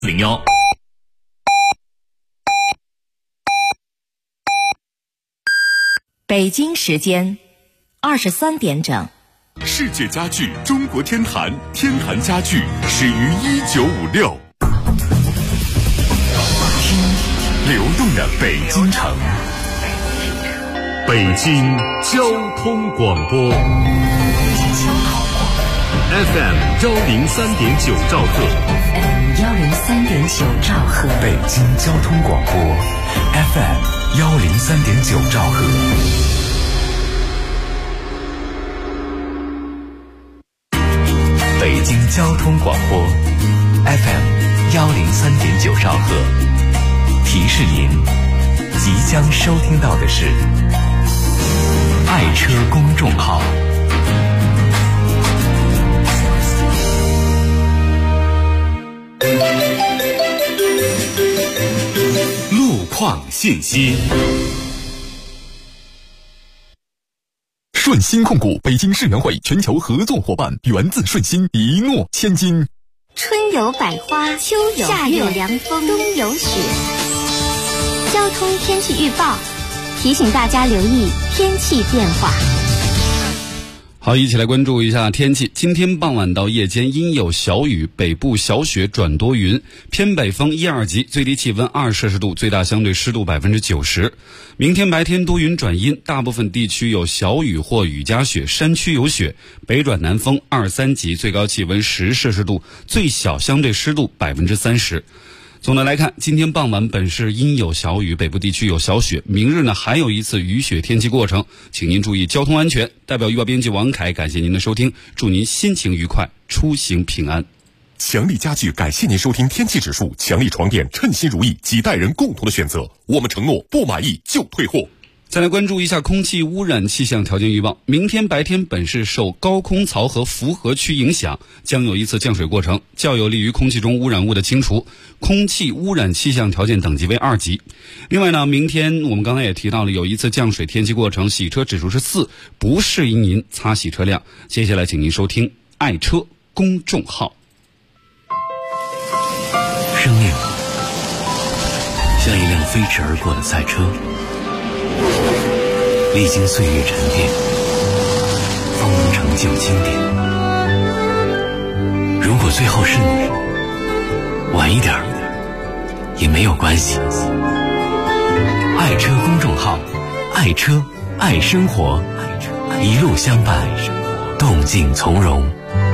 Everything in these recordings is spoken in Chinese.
01。 北京时间23点整。 世界家具中国天坛，天坛家具始于1956。听流动的北京城，北京交通广播 FM 103.9兆赫 103.9兆赫， 北京交通广播 FM 103.9兆赫。北京交通广播 FM 103.9兆赫，提示您即将收听到的是爱车公众号。路况信息。顺鑫控股北京世园会全球合作伙伴，源自顺鑫，一诺千金。 春有百花，秋有夏有凉风，冬有雪。交通天气预报提醒大家留意天气变化。 好，一起来关注一下天气。今天傍晚到夜间阴有小雨，北部小雪转多云，偏北风1、2级，最低气温2摄氏度，最大相对湿度90%。明天白天多云转阴，大部分地区有小雨或雨夹雪，山区有雪，北转南风2、3级，最高气温10摄氏度，最小相对湿度30%。总的来看，今天傍晚本市阴有小雨，北部地区有小雪。明日呢还有一次雨雪天气过程，请您注意交通安全。代表预报编辑王凯，感谢您的收听，祝您心情愉快，出行平安。 强力家具感谢您收听天气指数，强力床垫称心如意，几代人共同的选择。我们承诺不满意就退货。 再来关注一下空气污染气象条件预报。明天白天本市受高空槽和符合区影响，将有一次降水过程，较有利于空气中污染物的清除，空气污染气象条件等级为2级。另外呢，明天我们刚才也提到了有一次降水天气过程，洗车指数是4，不适宜您擦洗车辆。接下来请您收听爱车公众号。 生命像一辆飞驰而过的赛车，历经岁月沉淀，方能成就经典。如果最后是你，晚一点也没有关系。爱车公众号，爱车爱生活，一路相伴，动静从容。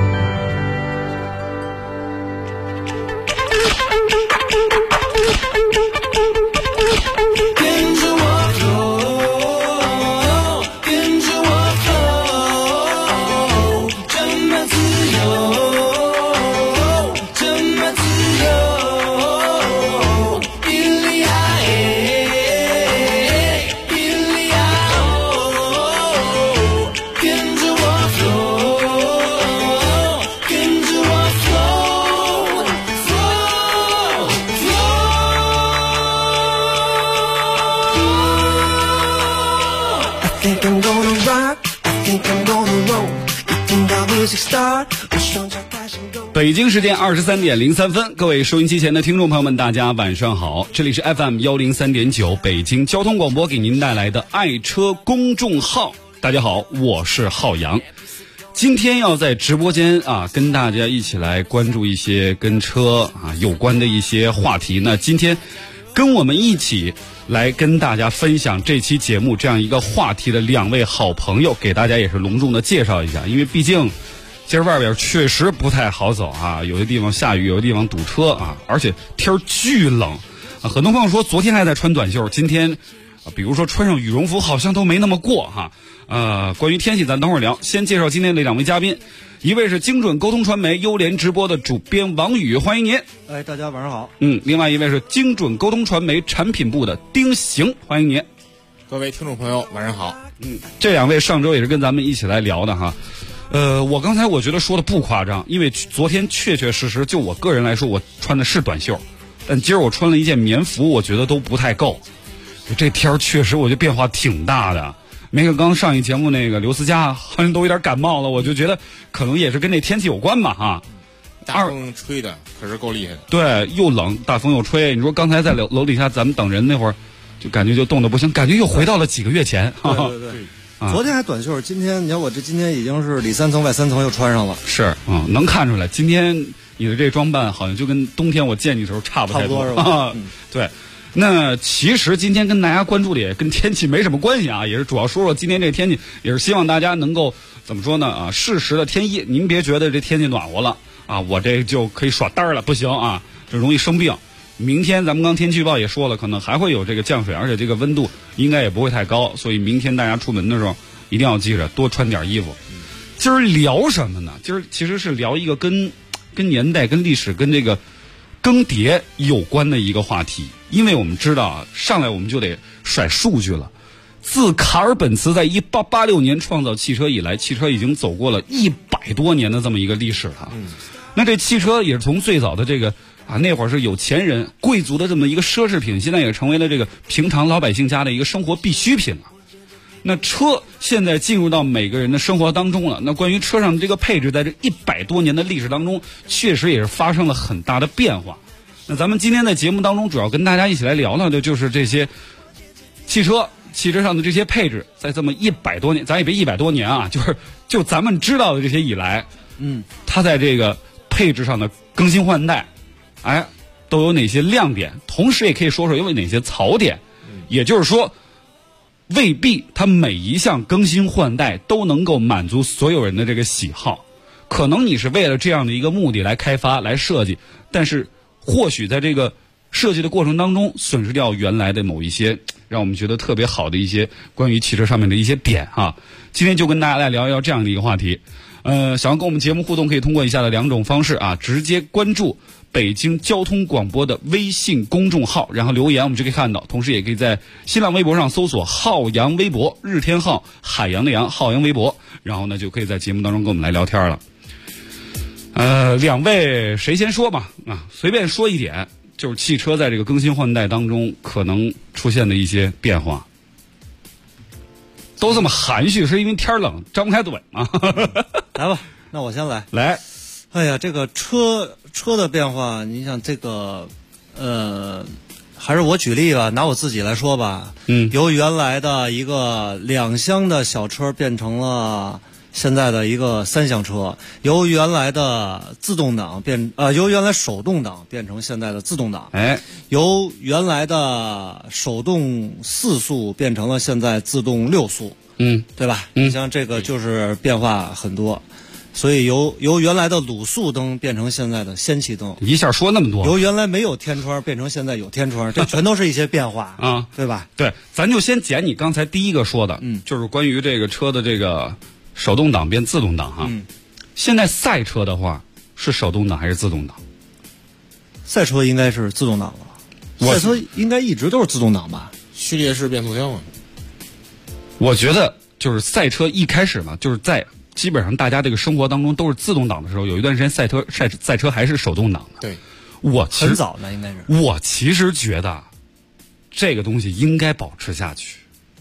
北京时间23点03分，各位收音机前的听众朋友们，大家晚上好，这里是 FM 103.9北京交通广播给您带来的爱车公众号。大家好，我是浩洋。今天要在直播间跟大家一起来关注一些跟车有关的一些话题。那今天跟我们一起来跟大家分享这期节目这样一个话题的2位好朋友，给大家也是隆重的介绍一下。因为毕竟今儿外边确实不太好走有的地方下雨，有的地方堵车而且天巨冷很多朋友说昨天还在穿短袖，今天比如说穿上羽绒服好像都没那么过关于天气咱等会儿聊，先介绍今天的2位嘉宾。一位是精准沟通传媒优联直播的主编王宇，欢迎您。 大家晚上好。 另外一位是精准沟通传媒产品部的丁行，欢迎您。 各位听众朋友晚上好。 这2位上周也是跟咱们一起来聊的我刚才我觉得说的不夸张，因为昨天确确实实就我个人来说，我穿的是短袖，但今儿我穿了一件棉服，我觉得都不太够。这天确实我觉得变化挺大的。那个刚上一节目那个刘思佳好像都有点感冒了，我就觉得可能也是跟这天气有关吧大风吹的可是够厉害的。 对，又冷，大风又吹。你说刚才在楼底下咱们等人那会儿，就感觉就冻得不行，感觉又回到了几个月前。 对，昨天还短袖，今天你看我这今天已经是里3层外3层又穿上了。 是能看出来，今天你的这装扮好像就跟冬天我见你的时候差不太多， 是吧？ 对。那其实今天跟大家关注的也跟天气没什么关系啊，也是主要说说今天这天气，也是希望大家能够怎么说呢适时的添衣。您别觉得这天气暖和了我这就可以耍单了，不行啊，这容易生病。明天咱们刚天气预报也说了，可能还会有这个降水，而且这个温度应该也不会太高，所以明天大家出门的时候一定要记着多穿点衣服。今儿聊什么呢？今儿其实是聊一个跟年代、跟历史、跟这个更迭有关的一个话题。因为我们知道上来我们就得甩数据了。自卡尔本茨在1886年创造汽车以来，汽车已经走过了100多年的这么一个历史了。那这汽车也是从最早的这个那会儿是有钱人、贵族的这么一个奢侈品，现在也成为了这个平常老百姓家的一个生活必需品了。那车现在进入到每个人的生活当中了。那关于车上的这个配置，在这100多年的历史当中，确实也是发生了很大的变化。那咱们今天在节目当中主要跟大家一起来聊聊的就是这些汽车上的这些配置，在这么100多年，咱也别100多年就咱们知道的这些以来，它在这个配置上的更新换代，都有哪些亮点，同时也可以说说有哪些槽点。也就是说，未必它每一项更新换代都能够满足所有人的这个喜好，可能你是为了这样的一个目的来开发、来设计，但是或许在这个设计的过程当中损失掉原来的某一些让我们觉得特别好的一些关于汽车上面的一些点今天就跟大家来聊一聊这样的一个话题。想要跟我们节目互动，可以通过以下的2种方式直接关注北京交通广播的微信公众号，然后留言我们就可以看到。同时也可以在新浪微博上搜索浩洋微博，日天浩，海洋的洋，浩洋微博，然后呢就可以在节目当中跟我们来聊天了。两位谁先说吧？随便说一点，就是汽车在这个更新换代当中可能出现的一些变化。都这么含蓄，是因为天冷张不开嘴吗？ 来吧，那我先来。 来， 哎呀，这个车的变化，你想这个，还是我举例吧，拿我自己来说吧。由原来的一个2厢的小车变成了现在的一个3厢车，由原来的自动挡由原来手动挡变成现在的自动挡，由原来的手动4速变成了现在自动6速，对吧？你像这个就是变化很多，所以由原来的卤素灯变成现在的氙气灯， 一下说那么多， 由原来没有天窗变成现在有天窗，这全都是一些变化对吧？ 对，咱就先捡你刚才第一个说的，就是关于这个车的这个手动挡变自动挡现在赛车的话是手动挡还是自动挡？ 赛车应该是自动挡了，赛车应该一直都是自动挡吧？ 序列式变速箱嘛。 我觉得就是赛车一开始嘛，就是在基本上大家这个生活当中都是自动挡的时候，有一段时间赛车还是手动挡的。 对， 很早呢，应该是。 我其实觉得这个东西应该保持下去。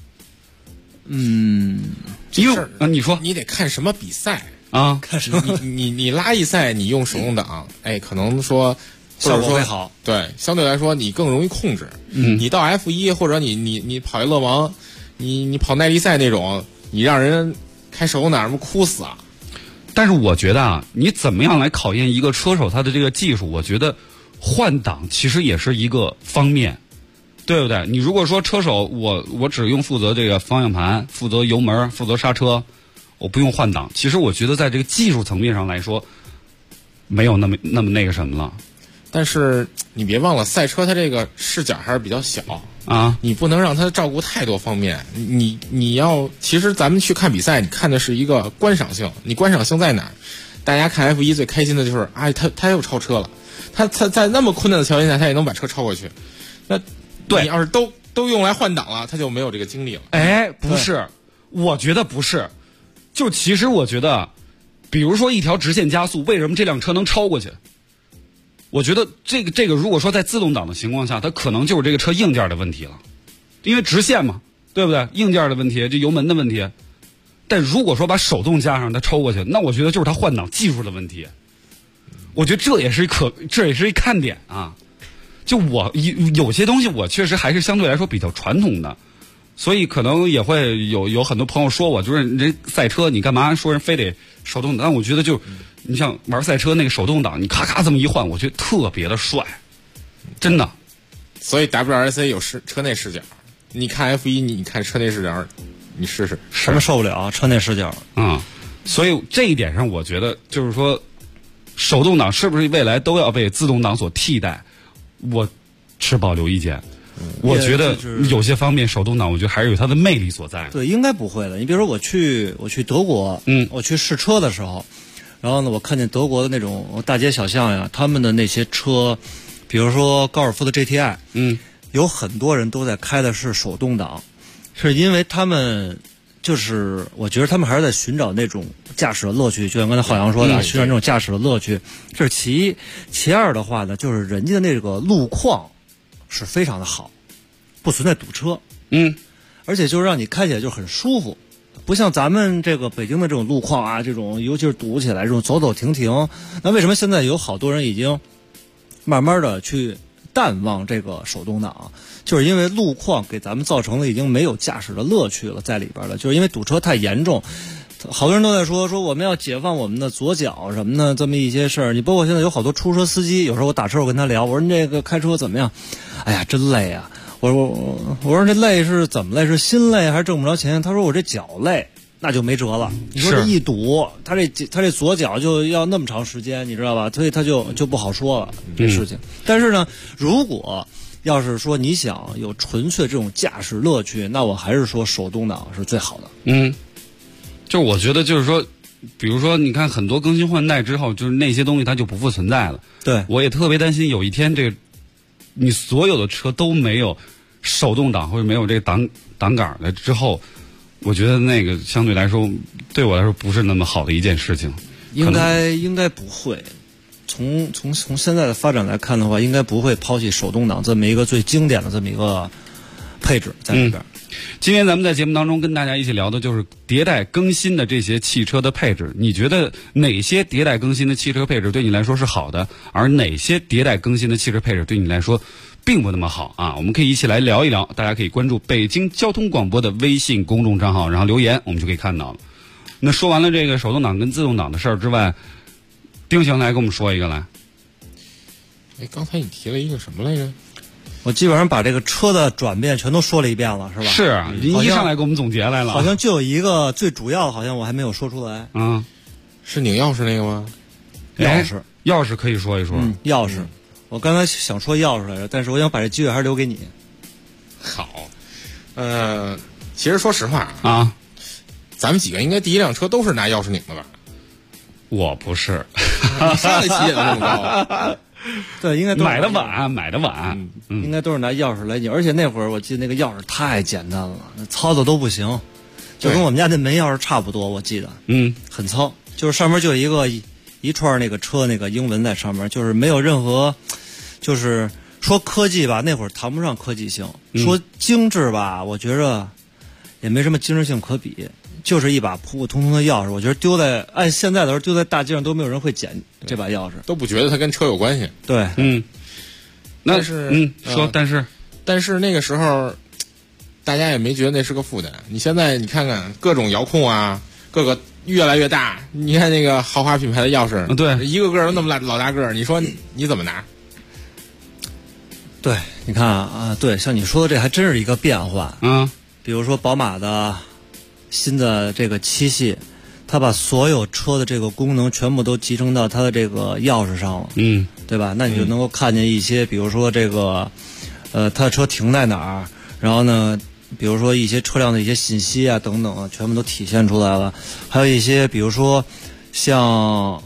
因为你说你得看什么比赛看什么？ 你拉力赛你用手动挡，可能说效果会好。 对，相对来说你更容易控制。你到 F1 或者你跑一勒芒，你跑耐力赛那种，你让人开手动挡什么哭死啊！ 但是我觉得你怎么样来考验一个车手他的这个技术？我觉得换挡其实也是一个方面。对不对？你如果说车手我只用负责这个方向盘，负责油门，负责刹车，我不用换挡，其实我觉得在这个技术层面上来说没有那么那个什么了。 但是你别忘了，赛车它这个视角还是比较小你不能让它照顾太多方面。你要其实咱们去看比赛，你看的是一个观赏性，你观赏性在哪儿？大家看 F1 最开心的就是他又超车了，他在那么困难的条件下他也能把车超过去。那对，你要是都用来换挡了，他就没有这个精力了。 不是，我觉得不是。就其实我觉得，比如说一条直线加速，为什么这辆车能超过去？我觉得这个如果说在自动挡的情况下，它可能就是这个车硬件的问题了，因为直线嘛，对不对？硬件的问题，这油门的问题。但如果说把手动加上，它超过去，那我觉得就是它换挡技术的问题。 我觉得这也是一看点啊。就我有些东西我确实还是相对来说比较传统的，所以可能也会有很多朋友说我就是人赛车你干嘛说人非得手动挡？但我觉得就你像玩赛车那个手动挡，你咔咔这么一换，我觉得特别的帅，真的。 所以 WRC 有车内视角，你看 F1 你看车内视角，你试试， 什么受不了车内视角啊？所以这一点上，我觉得就是说，手动挡是不是未来都要被自动挡所替代？我持保留意见。我觉得有些方面手动挡，我觉得还是有它的魅力所在。 对，应该不会的。你比如说我去德国，我去试车的时候，然后呢，我看见德国的那种大街小巷呀，他们的那些车，比如说高尔夫的 GTI，有很多人都在开的是手动挡，是因为他们就是我觉得他们还是在寻找那种驾驶的乐趣，就像刚才浩洋说的，寻找那种驾驶的乐趣，这是其一。其二的话呢，就是人家的那个路况是非常的好，不存在堵车，而且就是让你开起来就很舒服，不像咱们这个北京的这种路况啊，这种尤其是堵起来这种走走停停。那为什么现在有好多人已经慢慢的去淡忘这个手动挡，就是因为路况给咱们造成了已经没有驾驶的乐趣了，在里边了，就是因为堵车太严重。好多人都在说我们要解放我们的左脚什么的这么一些事儿。你包括现在有好多出租车司机，有时候我打车我跟他聊，我说你这个开车怎么样？哎呀，真累啊！我说这累是怎么累？是心累还是挣不着钱？他说我这脚累，那就没辙了。你说这一堵，他这左脚就要那么长时间，你知道吧？所以他就不好说了这事情。但是呢，如果要是说你想有纯粹这种驾驶乐趣，那我还是说手动挡是最好的。 就我觉得就是说，比如说你看很多更新换代之后，就是那些东西它就不复存在了。 对， 我也特别担心有一天这个你所有的车都没有手动挡或者没有这个挡杆了之后，我觉得那个相对来说对我来说不是那么好的一件事情。 应该不会。从现在的发展来看的话，应该不会抛弃手动挡这么一个最经典的这么一个配置在里边。 今天咱们在节目当中跟大家一起聊的就是迭代更新的这些汽车的配置，你觉得哪些迭代更新的汽车配置对你来说是好的，而哪些迭代更新的汽车配置对你来说并不那么好啊？我们可以一起来聊一聊，大家可以关注北京交通广播的微信公众账号，然后留言我们就可以看到了。那说完了这个手动挡跟自动挡的事儿之外，丁行来跟我们说一个来。 刚才你提了一个什么来着？ 我基本上把这个车的转变全都说了一遍了，是吧？ 是啊，您一上来给我们总结来了。 好像就有一个最主要的，好像我还没有说出来。 是拧钥匙那个吗？ 钥匙可以说一说。 钥匙，我刚才想说钥匙来着，但是我想把这机会还是留给你。 好，其实说实话啊， 咱们几个应该第一辆车都是拿钥匙拧的吧？ 我不是， 上一期也那么高。 对，应该都买的晚， 应该都是拿钥匙来拧，而且那会儿我记得那个钥匙太简单了，操作都不行，就跟我们家那门钥匙差不多，我记得，很糙，就是上面就有一串那个车那个英文在上面，就是没有任何，就是说科技吧，那会儿谈不上科技性，说精致吧，我觉着也没什么精致性可比。就是一把普普通通的钥匙，我觉得按现在的时候丢在大街上都没有人会捡这把钥匙， 都不觉得它跟车有关系。 对， 但是但是那个时候，大家也没觉得那是个负担。你现在你看看各种遥控啊，各个越来越大。你看那个豪华品牌的钥匙， 对， 一个个都那么老大个，你说你怎么拿？ 对，你看啊，对，像你说的这还真是一个变化。比如说宝马的新的这个7系，它把所有车的这个功能全部都集成到它的这个钥匙上了，对吧？那你就能够看见一些，比如说这个，它的车停在哪儿，然后呢，比如说一些车辆的一些信息啊等等啊，全部都体现出来了。还有一些，比如说像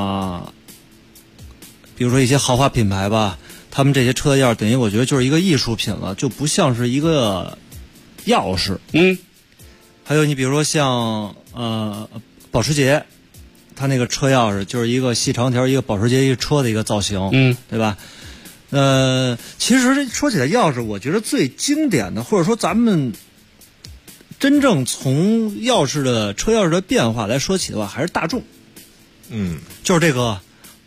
比如说一些豪华品牌吧，他们这些车的钥匙等于我觉得就是一个艺术品了，就不像是一个钥匙。还有你比如说像保时捷，它那个车钥匙就是一个细长条，一个保时捷一个车的一个造型，对吧？其实说起来钥匙，我觉得最经典的，或者说咱们真正从车钥匙的变化来说起的话，还是大众。就是这个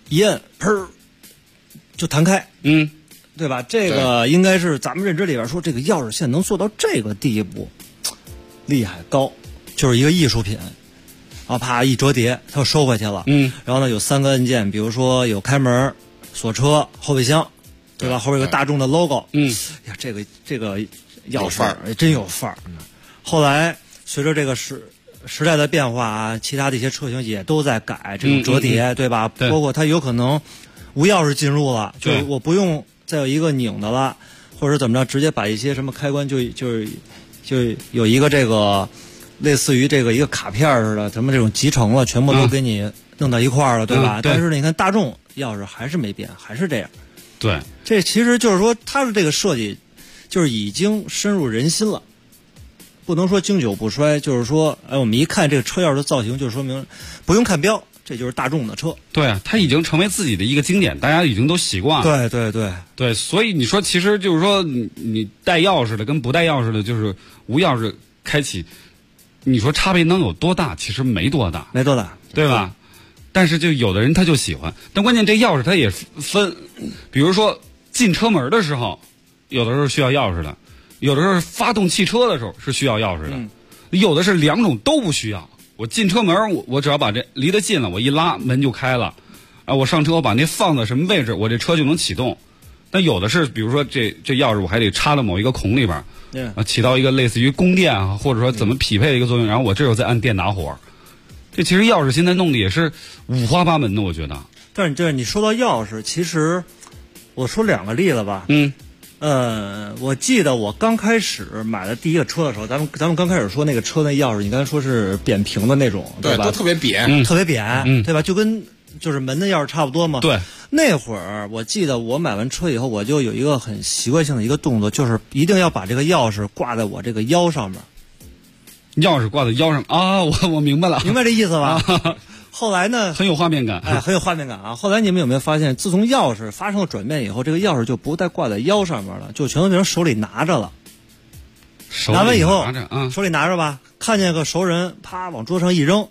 一摁，砰，就弹开。对吧？这个应该是咱们认知里边说，这个钥匙现在能做到这个地步，厉害高，就是一个艺术品。然后啪一折叠，它又收回去了。然后呢，有3个按键，比如说有开门、锁车、后备箱，对吧？后边有个大众的 logo。呀，这个钥匙真有范儿。后来随着这个时代的变化啊，其他的一些车型也都在改这种折叠，对吧？包括它有可能无钥匙进入了，就是我不用再有一个拧的了，或者怎么着，直接把一些什么开关就有一个这个类似于这个一个卡片似的，什么这种集成了，全部都给你弄到一块儿了，对吧？但是呢，你看大众钥匙还是没变，还是这样。 对， 这其实就是说它的这个设计就是已经深入人心了，不能说经久不衰，就是说，我们一看这个车钥匙的造型，就说明不用看标。这就是大众的车， 对啊，它已经成为自己的一个经典，大家已经都习惯了。 对， 所以你说，其实就是说，你带钥匙的跟不带钥匙的，就是无钥匙开启，你说差别能有多大？其实没多大，对吧？但是就有的人他就喜欢，但关键这钥匙它也分，比如说进车门的时候，有的时候需要钥匙的，有的时候发动汽车的时候是需要钥匙的，有的是两种都不需要。我进车门，我只要把这离得近了，我一拉门就开了，我上车我把那放在什么位置，我这车就能启动。但有的是，比如说这钥匙我还得插到某一个孔里边，起到一个类似于供电啊，或者说怎么匹配的一个作用，然后我这时候再按电打火。这其实钥匙现在弄的也是五花八门的，我觉得。 但是这你说到钥匙，其实我说2个例子吧。我记得我刚开始买的第一个车的时候，咱们刚开始说那个车那钥匙，你刚才说是扁平的那种，对吧？ 都特别扁， 特别扁，对吧？就跟就是门的钥匙差不多嘛。 对。 那会儿我记得我买完车以后，我就有一个很习惯性的一个动作，就是一定要把这个钥匙挂在我这个腰上面。 钥匙挂在腰上啊，我明白了， 明白这意思吧？后来呢， 很有画面感， 很有画面感啊！后来你们有没有发现，自从钥匙发生了转变以后，这个钥匙就不再挂在腰上面了，就全都变成手里拿着了。拿完以后，手里拿着吧，看见个熟人，啪往桌上一扔，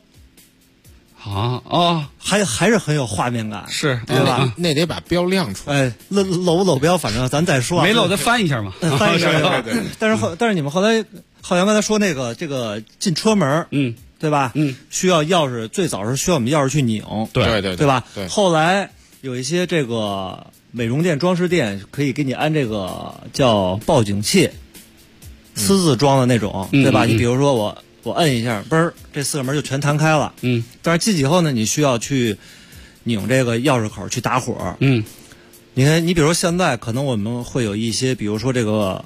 还是很有画面感， 是对吧？ 那得把标亮出来， 搂不搂标，反正咱再说。 没搂再翻一下嘛， 翻一下。对。但是你们后来好像刚才说那个这个进车门，对吧？需要钥匙，最早是需要我们钥匙去拧， 对吧？后来有一些这个美容店、装饰店可以给你安这个叫报警器，私自装的那种，对吧？你比如说我摁一下，嘣，这4个门就全弹开了。但是进去以后呢，你需要去拧这个钥匙口去打火。你看，你比如说现在可能我们会有一些，比如说这个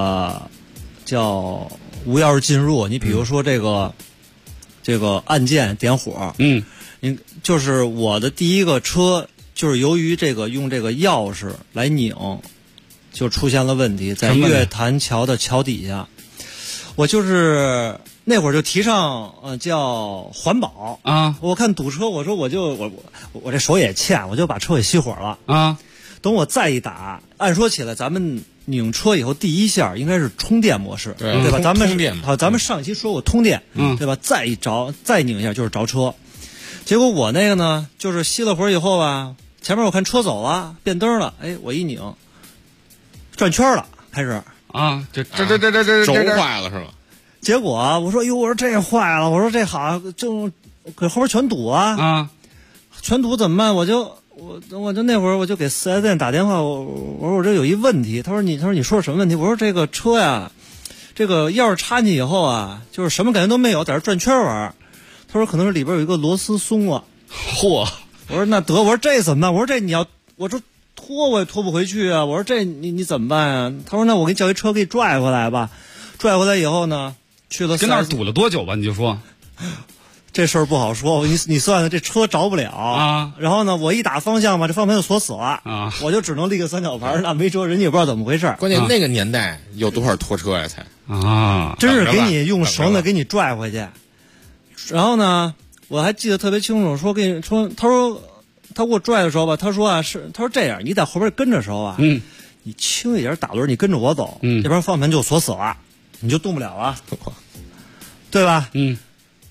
叫无钥匙进入，你比如说这个按键点火，就是我的第一个车，就是由于这个用这个钥匙来拧，就出现了问题，在月坛桥的桥底下，我就是那会儿就提倡叫环保啊， 我看堵车，我说我这手也欠，我就把车给熄火了啊， 等我再一打，按说起来咱们拧车以后第一下应该是充电模式，对吧？咱们上一期说过通电，对吧？再拧一下就是着车。结果我那个呢，就是熄了火以后吧，前面我看车走了，变灯了，我一拧，转圈了，开始这轴坏了是吧？ 结果我说这坏了，我说这好就给后边全堵全堵怎么办？我就那会儿我就给4S店打电话，我说我这有一问题，他说你说什么问题？我说这个车呀，这个钥匙插进以后啊，就是什么感觉都没有，在这转圈玩。他说可能是里边有一个螺丝松了。 嚯！ 我说那得，我说这怎么办？我说这我说拖我也拖不回去啊。我说这你怎么办啊？他说那我给你叫一车给你拽回来吧。拽回来以后呢，去了4S店。 跟那儿堵了多久吧？你就说。 这事儿不好说，你算算这车着不了然后呢，我一打方向吧，这方向盘就锁死了我就只能立个3角牌，那没辙，人家也不知道怎么回事。 关键那个年代有多少拖车呀？才真是给你用绳子给你拽回去。然后呢，我还记得特别清楚，说他说他给我拽的时候吧，他说这样，你在后边跟着时候啊，你轻一点打轮，你跟着我走，这边方向盘就锁死了，你就动不了了，对吧？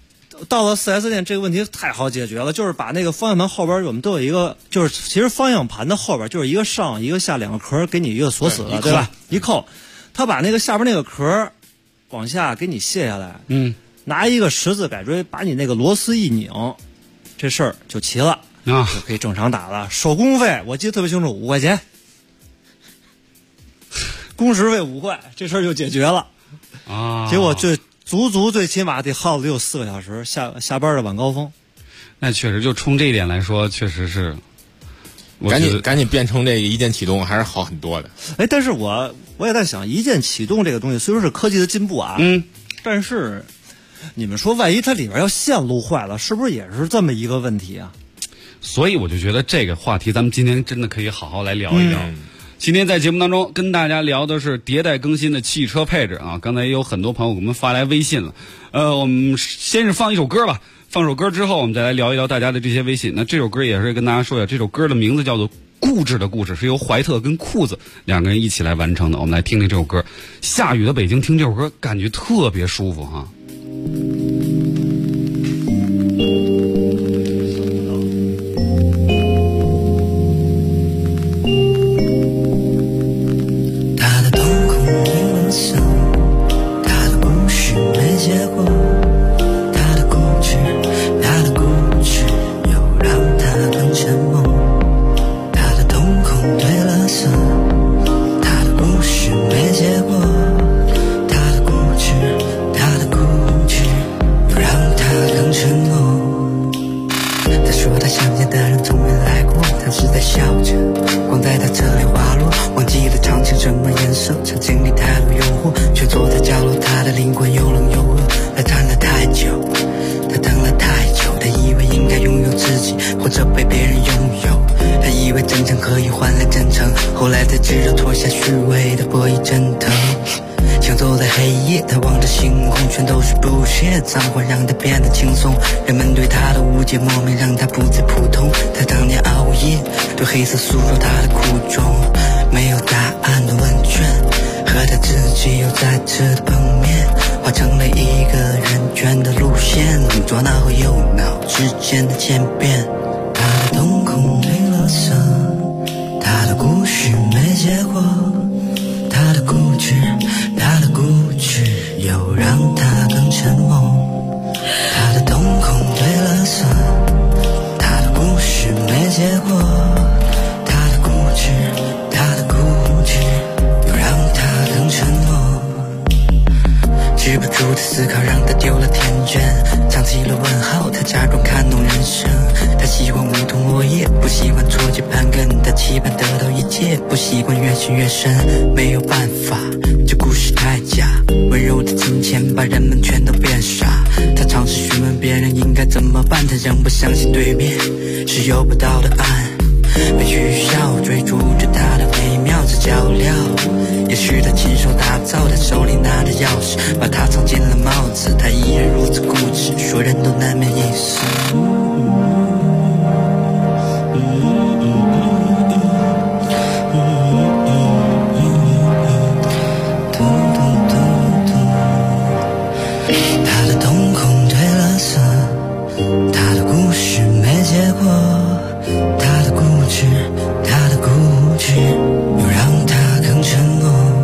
到了 4S 店，这个问题太好解决了，就是把那个方向盘后边我们都有一个，就是其实方向盘的后边就是一个上一个下两个壳给你一个锁死了，对吧？一扣，他把那个下边那个壳往下给你卸下来，拿一个十字改锥把你那个螺丝一拧，这事儿就齐了啊，就可以正常打了。手工费我记得特别清楚，5块钱，工时费5块，这事儿就解决了啊。结果就足最起码得耗了有4个小时，下班的晚高峰。 那确实，就冲这一点来说，确实是。 赶紧变成这个一键启动，还是好很多的。 哎，但是我也在想，一键启动这个东西虽说是科技的进步啊，但是你们说万一它里边要线路坏了，是不是也是这么一个问题啊？ 所以我就觉得这个话题咱们今天真的可以好好来聊一聊。今天在节目当中跟大家聊的是迭代更新的汽车配置啊，刚才也有很多朋友给我们发来微信了。我们先是放一首歌吧，放首歌之后我们再来聊一聊大家的这些微信。那这首歌也是跟大家说一下，这首歌的名字叫做《固执的故事》，是由怀特跟裤子两个人一起来完成的。我们来听听这首歌。下雨的北京听这首歌感觉特别舒服哈。 脏话让他变得轻松，人们对他的误解莫名让他不再普通。他当年熬夜对黑色诉说他的苦衷，没有答案的问卷和他自己又再次的碰面，画成了一个圆圈的路线，左脑和右脑之间的渐变。他的瞳孔褪了色，他的故事没结果，他的固执又让他更沉默。他的瞳孔褪了色，他的故事没结果，他的固执又让他更沉默。止不住的思考让他丢了天真，唱起了问号，他假装看懂人生。他喜欢梧桐落叶，不喜欢错觉盘根，他期盼得到一切，不习惯越陷越深。没有办法，这故事太假，温柔的金钱把人们全都变傻。他尝试询问别人应该怎么办，他仍不相信对面是有不到的岸。被取笑追逐着他的微妙之较量，也是他亲手打造，他手里拿着钥匙把他藏进了帽子，他依然如此固执，说人都难免一死。他的瞳孔褪了色，他的故事没结果，他的固执又让他更沉默。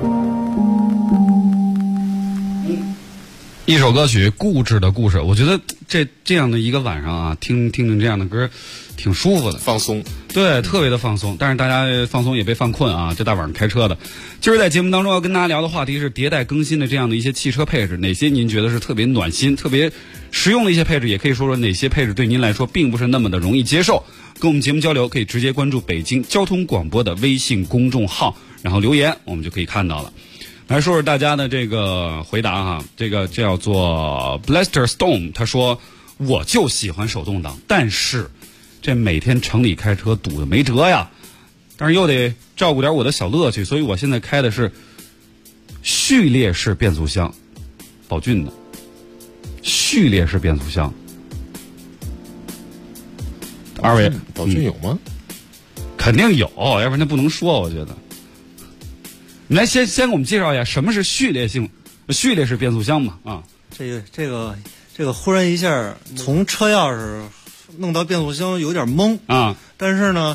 一首歌曲《固执的故事》，我觉得这样的一个晚上啊，听这样的歌挺舒服的， 放松， 对，特别的放松。但是大家放松也别犯困啊，这大晚上开车的。今儿在节目当中要跟大家聊的话题是迭代更新的这样的一些汽车配置，哪些您觉得是特别暖心、特别实用的一些配置，也可以说说哪些配置对您来说并不是那么的容易接受。跟我们节目交流可以直接关注北京交通广播的微信公众号，然后留言我们就可以看到了。来说说大家的这个回答哈，这个叫做 Blaster Stone， 他说我就喜欢手动挡，但是这每天城里开车堵得没辙呀，但是又得照顾点我的小乐趣，所以我现在开的是序列式变速箱，宝骏的序列式变速箱。二位， 宝骏有吗？ 肯定有，要不然他不能说。我觉得，你来先给我们介绍一下什么是序列式变速箱嘛？啊， 这这个忽然一下从车钥匙弄到变速箱有点懵啊。但是呢，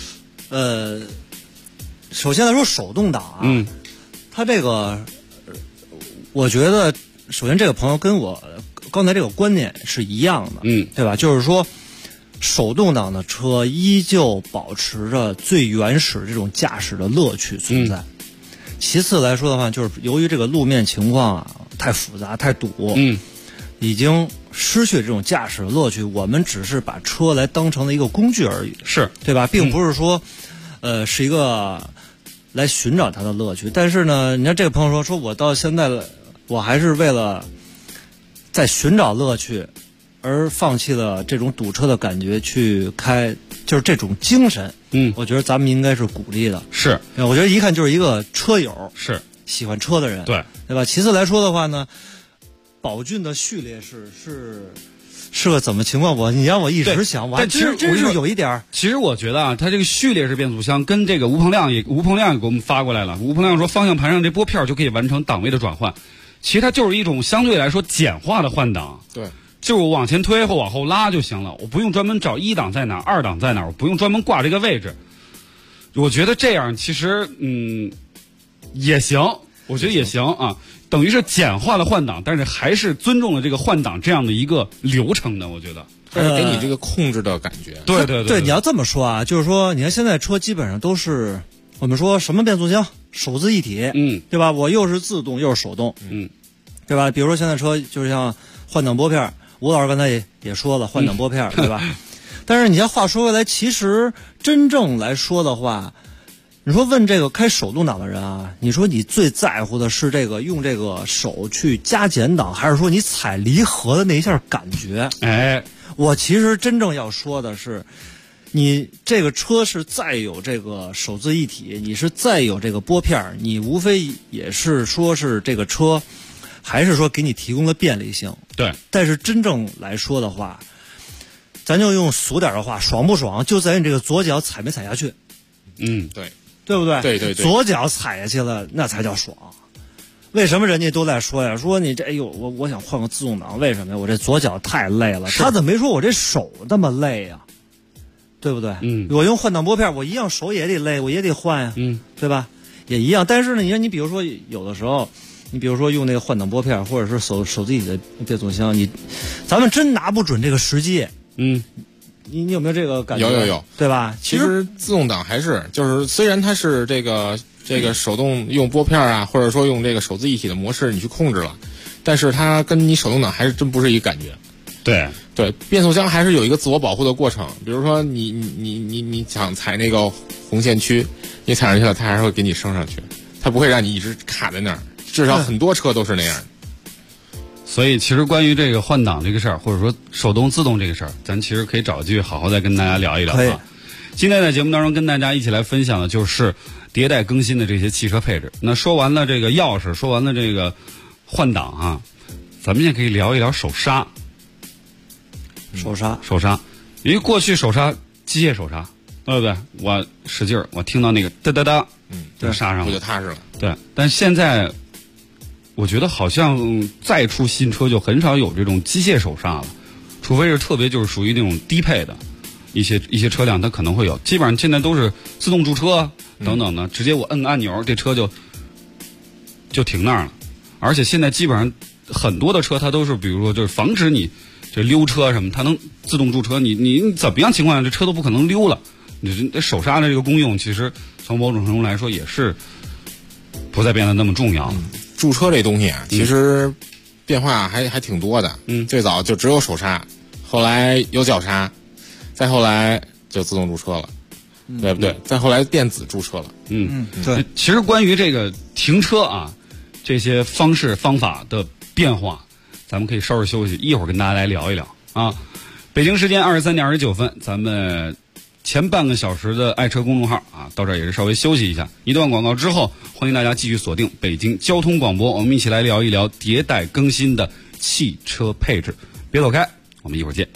首先来说手动挡啊，它这个，我觉得首先这个朋友跟我刚才这个观念是一样的，对吧？就是说，手动挡的车依旧保持着最原始这种驾驶的乐趣存在。其次来说的话，就是由于这个路面情况啊太复杂太堵，已经失去这种驾驶的乐趣。我们只是把车来当成了一个工具而已， 是对吧？并不是说，是一个来寻找它的乐趣。但是呢，你看这个朋友说我到现在了，我还是为了在寻找乐趣而放弃了这种堵车的感觉去开，就是这种精神。我觉得咱们应该是鼓励的。 是， 我觉得一看就是一个车友， 是喜欢车的人， 对吧？其次来说的话呢，宝骏的序列是个怎么情况？你让我一时想， 但其实真是有一点。 其实我觉得啊，它这个序列式变速箱跟这个吴鹏亮也给我们发过来了。吴鹏亮说，方向盘上这拨片就可以完成档位的转换。其实它就是一种相对来说简化的换挡。 对。 就是我往前推或往后拉就行了，我不用专门找1档在哪，2档在哪，我不用专门挂这个位置。我觉得这样其实也行，我觉得也行啊，等于是简化了换挡，但是还是尊重了这个换挡这样的一个流程的，我觉得。 还是给你这个控制的感觉。 对，你要这么说啊，就是说，你看现在车基本上都是我们说什么变速箱，手自一体，对吧？我又是自动又是手动，对吧？比如说现在车就是像换挡拨片。吴老师刚才也说了换挡拨片，对吧？但是你要话说回来，其实真正来说的话，你说问这个开手动挡的人啊，你说你最在乎的是这个用这个手去加减档，还是说你踩离合的那一下感觉？我其实真正要说的是，你这个车是再有这个手自一体，你是再有这个拨片，你无非也是说是这个车。还是说给你提供了便利性， 对。 但是真正来说的话，咱就用俗点的话，爽不爽就在于你这个左脚踩没踩下去。对不对？ 对。 左脚踩下去了，那才叫爽。为什么人家都在说呀？说你这我想换个自动挡，为什么呀？我这左脚太累了。他怎么没说我这手那么累呀？对不对？我用换挡拨片，我一样手也得累，我也得换呀。对吧？也一样。但是呢，你看，你比如说有的时候。你比如说用那个换挡拨片，或者是手自己的变速箱，咱们真拿不准这个实际。你有没有这个感觉？ 有， 对吧？ 其实自动挡还是就是虽然它是这个手动用拨片啊，或者说用这个手自一体的模式你去控制了，但是它跟你手动挡还是真不是一个感觉。对，变速箱还是有一个自我保护的过程。比如说你想踩那个红线区，你踩上去了，它还是会给你升上去，它不会让你一直卡在那儿。至少很多车都是那样。 所以其实关于这个换挡这个事儿，或者说手动自动这个事儿，咱其实可以找机会好好再跟大家聊一聊啊。今天在节目当中跟大家一起来分享的就是迭代更新的这些汽车配置。那说完了这个钥匙，说完了这个换挡啊，咱们现在可以聊一聊手刹。 手刹， 因为过去手刹机械手刹，对不对？我使劲儿，我听到那个哒哒哒，就刹上了， 我就踏实了。 对，但现在我觉得好像再出新车就很少有这种机械手刹了，除非是特别就是属于那种低配的一些车辆，它可能会有。基本上现在都是自动驻车等等的，直接我摁按钮，这车就停那儿了。而且现在基本上很多的车它都是，比如说就是防止你这溜车什么，它能自动驻车，你怎么样情况下这车都不可能溜了。你这手刹的这个功用，其实从某种程度来说也是不再变得那么重要了。 驻车这东西啊，其实变化还挺多的。最早就只有手刹，后来有脚刹，再后来就自动驻车了，对不对？再后来电子驻车了。 对。 其实关于这个停车啊，这些方式方法的变化，咱们可以稍事休息，一会儿跟大家来聊一聊啊。北京时间23点29分，咱们前半个小时的爱车公众号啊，到这儿也是稍微休息一下。一段广告之后，欢迎大家继续锁定北京交通广播，我们一起来聊一聊迭代更新的汽车配置。别走开，我们一会儿见。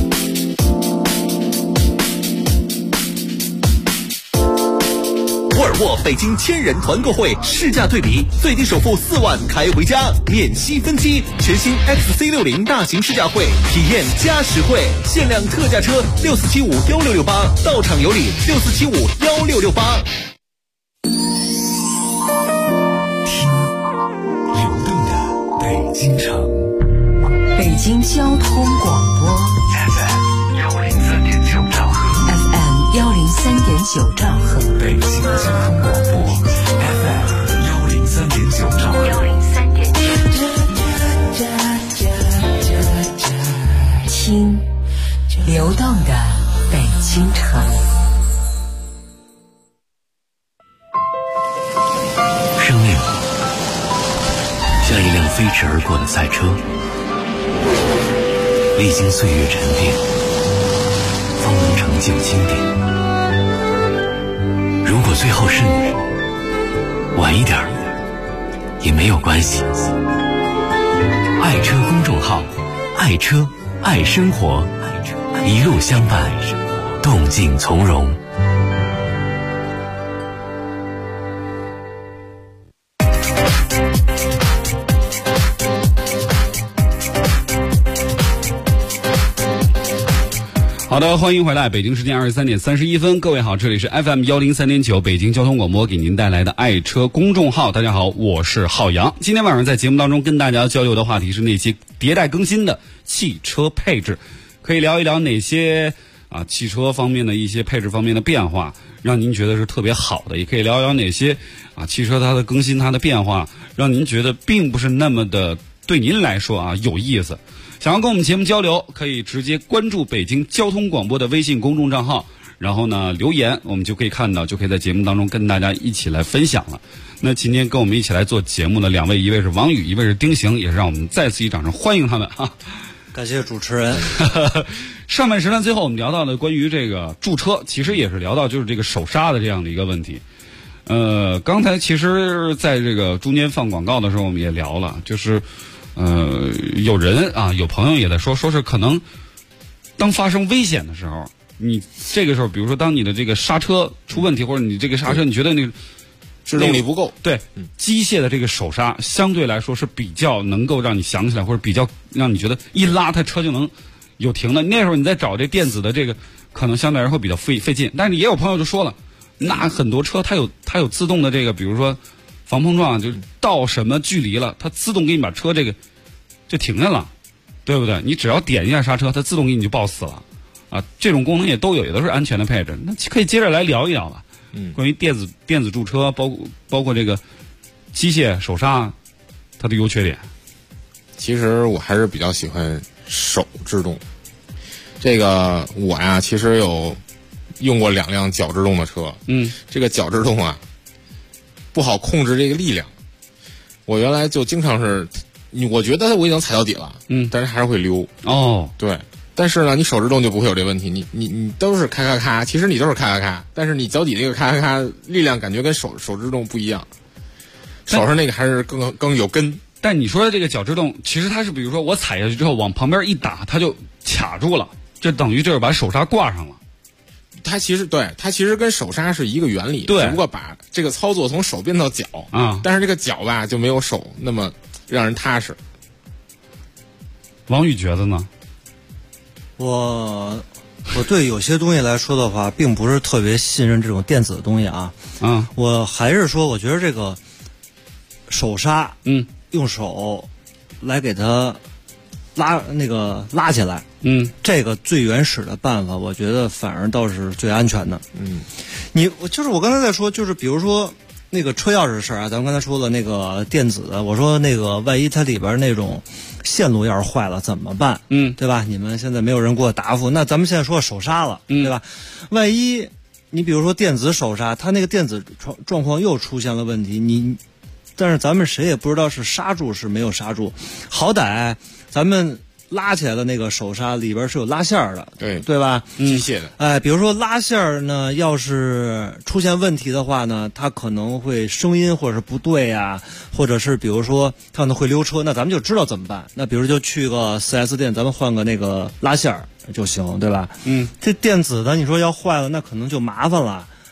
沃尔握北京千人团购会试驾对比，最低首付4万开回家，免息分期。全新 XC60 大型试驾会，体验加实惠，限量特价车64751668，到场有礼64751668。 听流动的北京城， 北京交通广播 FM 103.9兆赫 ，FM 103.9兆赫， 北京交通广播 FM 103.9兆赫。 听流动的北京城。 生命像一辆飞驰而过的赛车，历经岁月沉淀，方能成就经典。如果最后是你，晚一点也没有关系。爱车公众号，爱车爱生活，一路相伴，动静从容。 好的，欢迎回来，北京时间23点31分，各位好，这里是 FM 103.9北京交通广播给您带来的爱车公众号。大家好，我是浩洋。今天晚上在节目当中跟大家交流的话题是那些迭代更新的汽车配置，可以聊一聊哪些汽车方面的一些配置方面的变化让您觉得是特别好的，也可以聊一聊哪些汽车它的更新它的变化让您觉得并不是那么的对您来说有意思。想要跟我们节目交流，可以直接关注北京交通广播的微信公众账号，然后呢留言，我们就可以看到，就可以在节目当中跟大家一起来分享了。那今天跟我们一起来做节目的两位，一位是王宇，一位是丁行，也是让我们再次以掌声欢迎他们啊！ 感谢主持人。 上半时段最后我们聊到的关于这个驻车，其实也是聊到就是这个手刹的这样的一个问题。刚才其实在这个中间放广告的时候，我们也聊了，就是有人有朋友也在说是可能当发生危险的时候，你这个时候比如说当你的这个刹车出问题，或者你这个刹车你觉得那个制动力不够， 对，机械的这个手刹相对来说是比较能够让你想起来，或者比较让你觉得一拉它车就能有停的。那时候你再找这电子的这个可能相对来说会比较费劲。但是也有朋友就说了，那很多车它有自动的这个，比如说防碰撞，就到什么距离了，它自动给你把车这个就停下了，对不对？你只要点一下刹车，它自动给你就抱死了这种功能也都有，也都是安全的配置。那可以接着来聊一聊吧。关于电子驻车，包括这个机械手刹，它的优缺点。 其实我还是比较喜欢手制动。这个我呀，其实有用过2辆脚制动的车。这个脚制动不好控制这个力量。我原来就经常是，我觉得我已经踩到底了，但是还是会溜。对。但是呢，你手制动就不会有这问题，你都是咔咔咔，其实你都是咔咔咔，但是你脚底那个咔咔咔力量感觉跟手制动不一样，手上那个还是更有根。 但你说的这个脚制动，其实它是比如说我踩下去之后往旁边一打，它就卡住了，这等于就是把手刹挂上了。 它其实跟手刹是一个原理， 对， 只不过把这个操作从手变到脚但是这个脚吧就没有手那么让人踏实。 王宇觉得呢？ 我对有些东西来说的话，并不是特别信任这种电子的东西我还是说，我觉得这个手刹，用手来给它拉起来，这个最原始的办法，我觉得反而倒是最安全的。我刚才在说，就是比如说那个车钥匙的事儿咱们刚才说了那个电子的，我说那个万一它里边那种线路要是坏了怎么办？对吧？你们现在没有人给我答复，那咱们现在说手刹了，对吧？万一你比如说电子手刹，它那个电子状况又出现了问题，但是咱们谁也不知道是刹住是没有刹住，好歹咱们拉起来的那个手刹里边是有拉线的，对吧？ 机械的。 比如说拉线呢，要是出现问题的话呢，它可能会声音或者是不对啊，或者是比如说它可能会溜车，那咱们就知道怎么办。那比如就去个 4S 店，咱们换个那个拉线就行，对吧？这电子的你说要坏了，那可能就麻烦了。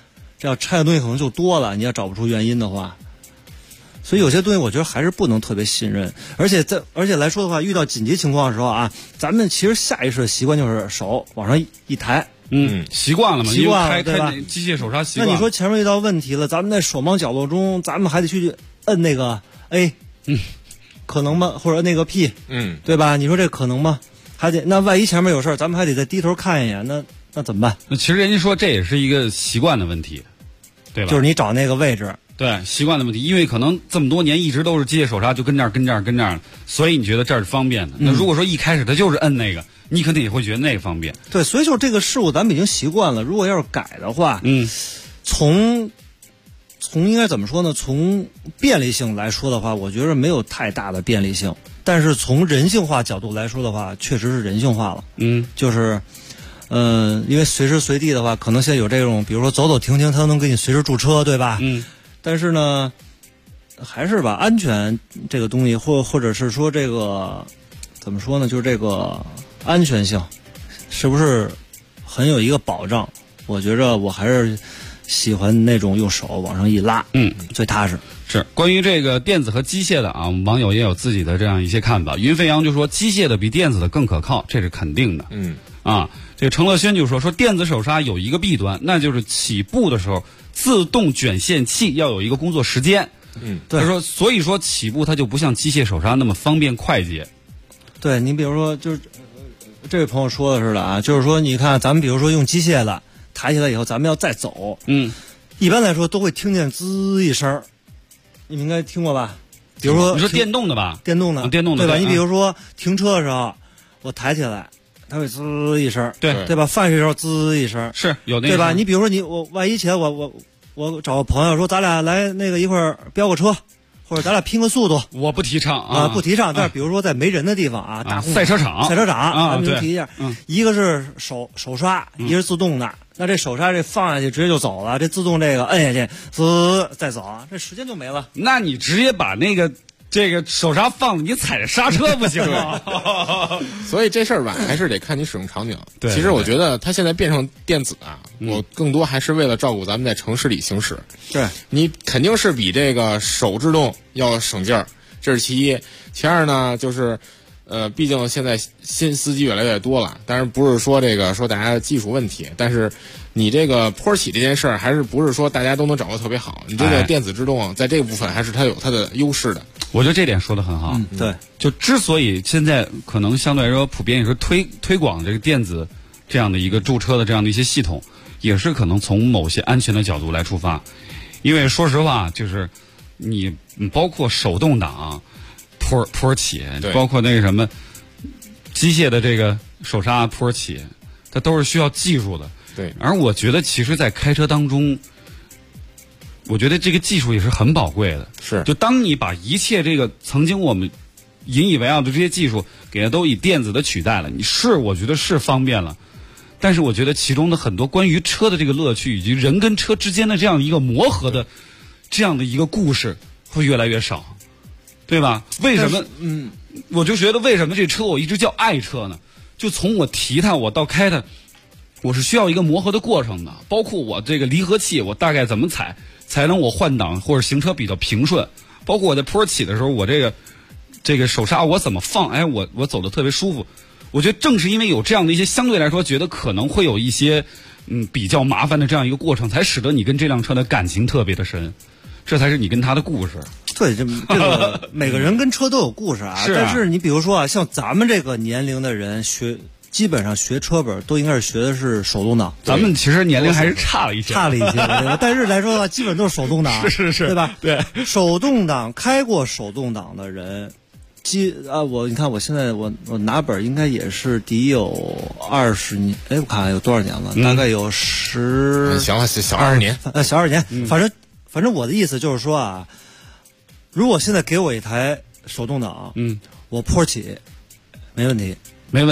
这要拆的东西可能就多了，你要找不出原因的话。所以有些东西我觉得还是不能特别信任，而且来说的话，遇到紧急情况的时候啊，咱们其实下意识的习惯就是手往上一抬， 习惯了嘛， 习惯了对吧？机械手刹习惯。 那你说前面遇到问题了，咱们在手忙脚乱中，咱们还得去摁那个 A， 可能吗？或者摁那个 P， 对吧？你说这可能吗？还得那万一前面有事儿，咱们还得再低头看一眼，那怎么办？ 那其实人家说这也是一个习惯的问题，对吧？ 就是你找那个位置。 对，习惯的问题，因为可能这么多年一直都是机械手刹，就跟这儿，所以你觉得这儿是方便的。那如果说一开始它就是摁那个，你肯定也会觉得那个方便。 对，所以就是这个事物咱们已经习惯了。如果要是改的话，从应该怎么说呢？从便利性来说的话，我觉得没有太大的便利性。但是从人性化角度来说的话，确实是人性化了。就是。因为随时随地的话，可能现在有这种，比如说走走停停，它都能给你随时驻车，对吧？但是呢，还是吧，安全这个东西，或者是说这个怎么说呢？就是这个安全性，是不是很有一个保障？我觉着我还是喜欢那种用手往上一拉，最踏实。 是关于这个电子和机械的啊，网友也有自己的这样一些看法。云飞扬就说机械的比电子的更可靠，这是肯定的。这个程乐轩就说电子手刹有一个弊端，那就是起步的时候自动卷线器要有一个工作时间。 对。 他说，所以说起步它就不像机械手刹那么方便快捷。 对，你比如说，就是这位朋友说的是的啊，就是说你看咱们比如说用机械的抬起来以后，咱们要再走，一般来说都会听见滋一声，你们应该听过吧？比如说你说电动的吧？ 电动的，对吧？你比如说停车的时候，我抬起来。它会滋一声，对吧？放下去的时候滋一声， 是有那个， 对吧？你比如说我万一起来我找个朋友说咱俩来那个一块儿飙个车，或者咱俩拼个速度， 我不提倡啊， 不提倡。但是比如说在没人的地方啊，大赛车场， 咱们就提一下，一个是手刷，一个是自动的。那这手刹这放下去直接就走了，这自动这个摁下去，滋再走，这时间就没了。 那你直接把那个。这个手刹放了，你踩着刹车不行吗？ 所以这事儿吧，还是得看你使用场景。 对， 其实我觉得它现在变成电子啊，我更多还是为了照顾咱们在城市里行驶。 对， 你肯定是比这个手制动要省劲儿，这是其一。其二呢，就是毕竟现在新司机越来越多了，当然不是说这个说大家的技术问题，但是你这个坡起这件事儿，还是不是说大家都能掌握特别好？你这个电子制动在这个部分还是它有它的优势的。 我觉得这点说得很好。 对， 就之所以现在可能相对来说普遍也是推广这个电子这样的一个驻车的这样的一些系统，也是可能从某些安全的角度来出发。因为说实话，就是你包括手动挡坡起，包括那个什么机械的这个手刹坡起，它都是需要技术的。 对， 而我觉得其实在开车当中，我觉得这个技术也是很宝贵的。 是， 就当你把一切这个曾经我们引以为傲的这些技术给它都以电子的取代了，我觉得是方便了，但是我觉得其中的很多关于车的这个乐趣以及人跟车之间的这样一个磨合的这样的一个故事会越来越少，对吧？为什么？我就觉得为什么这车我一直叫爱车呢？就从我提它我到开它，我是需要一个磨合的过程的，包括我这个离合器我大概怎么踩才能我换挡或者行车比较平顺，包括我在坡起的时候我这个手刹我怎么放，我走的特别舒服。我觉得正是因为有这样的一些相对来说觉得可能会有一些比较麻烦的这样一个过程，才使得你跟这辆车的感情特别的深，这才是你跟他的故事。 对，这个每个人跟车都有故事啊。但是你比如说啊，像咱们这个年龄的人基本上学车本都应该是学的是手动挡。 咱们其实年龄还是差了一些， 但是来说的话，基本都是手动挡。 是， 对吧？ 对， 手动挡开过手动挡的人，你看我现在我拿本应该也是得有20年，我看有多少年了？大概有小20年， 小20年。反正我的意思就是说啊，如果现在给我一台手动挡，我坡起没问题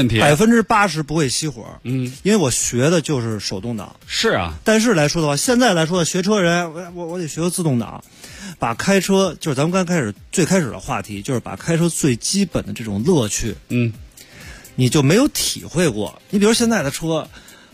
，80%不会熄火，因为我学的就是手动挡。 是啊， 但是来说的话，现在来说学车人，我得学个自动挡，把开车就是咱们最开始的话题，就是把开车最基本的这种乐趣，你就没有体会过。你比如现在的车，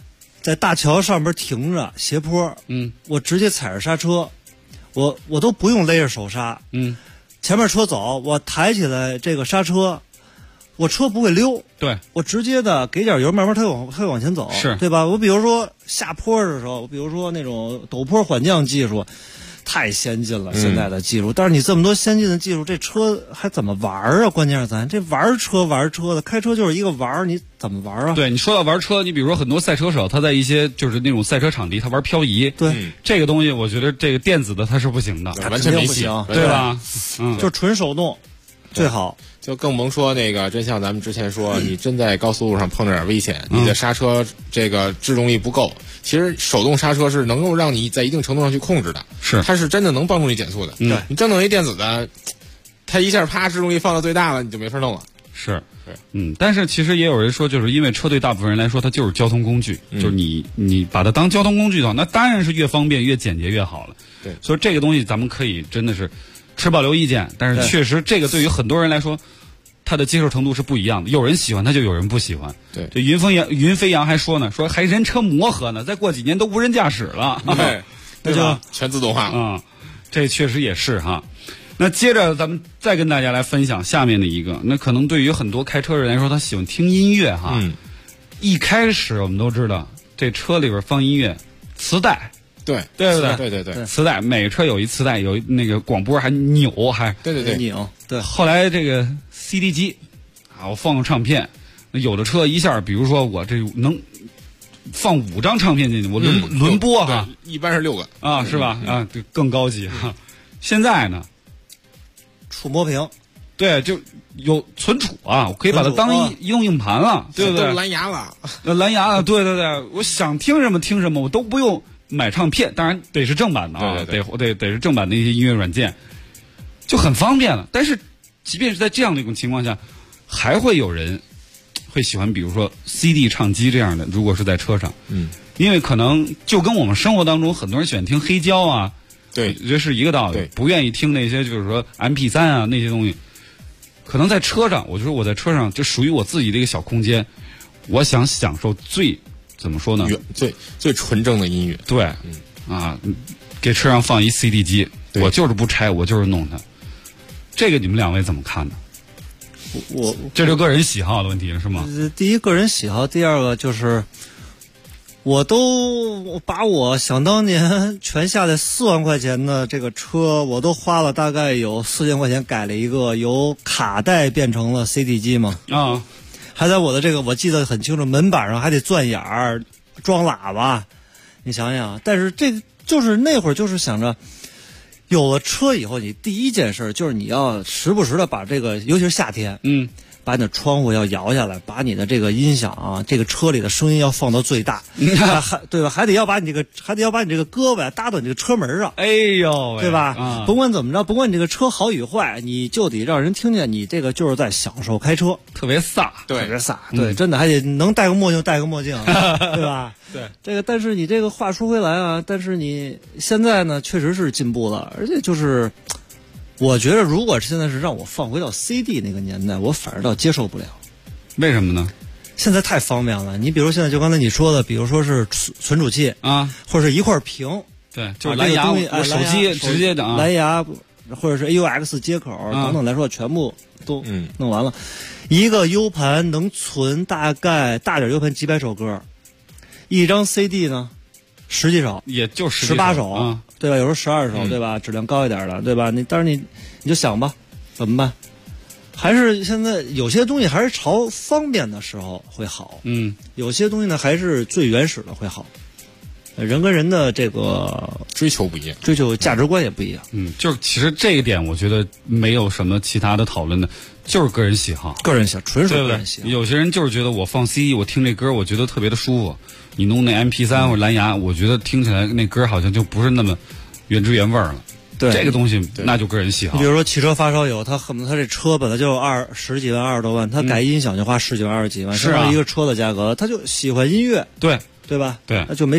在大桥上边停着斜坡，我直接踩着刹车，我都不用勒着手刹，前面车走，我抬起来这个刹车，我车不会溜， 对， 我直接的给点油，慢慢它会往前走， 是对吧？我比如说下坡的时候，我比如说那种陡坡缓降技术。太先进了，现在的技术。但是你这么多先进的技术，这车还怎么玩啊？关键是咱这玩车的，开车就是一个玩，你怎么玩啊？ 对，你说到玩车，你比如说很多赛车手，他在一些就是那种赛车场地，他玩漂移。 对， 这个东西我觉得这个电子的它是不行的， 完全没戏， 对吧？ 就纯手动最好。 就更甭说那个，真像咱们之前说，你真在高速路上碰着点危险，你的刹车这个制动力不够。其实手动刹车是能够让你在一定程度上去控制的， 是它是真的能帮助你减速的。 对， 你正弄一电子的，它一下啪制动力放到最大了，你就没法弄了。 是，但是其实也有人说，就是因为车对大部分人来说，它就是交通工具，就是你把它当交通工具的话，那当然是越方便越简洁越好了。 对， 所以这个东西咱们可以真的是持保留意见，但是确实这个对于很多人来说，他的接受程度是不一样的，有人喜欢他就有人不喜欢。 对， 这云飞扬还说呢，说还人车磨合呢，再过几年都无人驾驶了， 对， 那就全自动化了。 这确实也是哈。那接着咱们再跟大家来分享下面的一个，那可能对于很多开车人来说，他喜欢听音乐哈。一开始我们都知道，这车里边放音乐，磁带。 对对，磁带，每个车有一磁带，有那个广播还扭，还对拧。对， 后来这个 CD 机啊，我放个唱片，有的车一下，比如说我这能放5张唱片进去，我轮播哈， 一般是6个啊，是吧？啊，这更高级哈。现在呢， 触摸屏， 对，就有存储啊，我可以把它当移动硬盘了，对不对？ 蓝牙了， 蓝牙了，对，我想听什么听什么，我都不用买唱片，当然得是正版的啊，得是正版的一些音乐软件，就很方便了。但是，即便是在这样的一种情况下，还会有人会喜欢，比如说 CD 唱机这样的。如果是在车上，因为可能就跟我们生活当中很多人喜欢听黑胶啊， 对， 我觉得是一个道理。不愿意听那些就是说 MP3 啊那些东西，可能在车上，我觉得我在车上就属于我自己的一个小空间，我想享受怎么说呢？ 最纯正的音乐。 对，给车上放一 CD 机，我就是不拆，我就是弄它。这个你们两位怎么看呢？这就个人喜好的问题是吗？ 第一个人喜好，第二个就是我把我想当年全下来4万块钱的这个车，我都花了大概有4000块钱改了一个由卡带变成了 CD 机嘛。还在我的这个我记得很清楚，门板上还得钻眼儿装喇叭，你想想。但是这就是那会儿就是想着，有了车以后，你第一件事就是你要时不时的把这个，尤其是夏天，把你的窗户要摇下来，把你的这个音响啊，这个车里的声音要放到最大，对吧？还得要把你这个胳膊呀搭到你这个车门上， 哎呦， 对吧？甭管怎么着，甭管你这个车好与坏，你就得让人听见你这个就是在享受开车， 特别飒， 特别飒，对，真的还得能戴个墨镜，对吧？ 对， 这个，但是你这个话说回来啊，但是你现在呢，确实是进步了，而且就是。我觉得，如果现在是让我放回到 CD 那个年代，我反而倒接受不了。 为什么呢？ 现在太方便了。你比如现在就刚才你说的，比如说是存储器啊， 或者是一块屏， 对，就是蓝牙，我手机直接的啊， 蓝牙或者是 AUX 接口等等来说，全部都弄完了。一个 U 盘能存大概大点 U 盘几百首歌，一张 CD 呢10几首， 也就 18首。对吧？有时候12首，对吧？质量高一点的，对吧？但是你就想吧，怎么办？还是现在有些东西还是朝方便的时候会好，有些东西呢还是最原始的会好。人跟人的这个追求不一样， 追求价值观也不一样。 就是其实这一点，我觉得没有什么其他的讨论的，就是个人喜好， 纯属个人喜好。 有些人就是觉得我放 CD， 我听这歌，我觉得特别的舒服。你弄那 MP3 或者蓝牙，我觉得听起来那歌好像就不是那么原汁原味了。 对， 这个东西那就个人喜好。 你比如说汽车发烧友，他恨不得他这车本来就10几万20多万，他改音响就花10几万20几万， 是啊， 一个车的价格，他就喜欢音乐， 对吧？ 对， 那就没辙。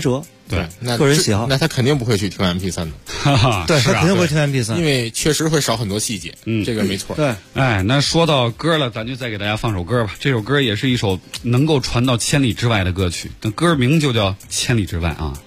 对， 那个人喜好， 那他肯定不会去听 MP3 的。 对，他肯定不会听 MP3， 因为确实会少很多细节。这个没错。 对， 哎，那说到歌了，咱就再给大家放首歌吧。这首歌也是一首能够传到千里之外的歌曲，那歌名就叫《千里之外》啊。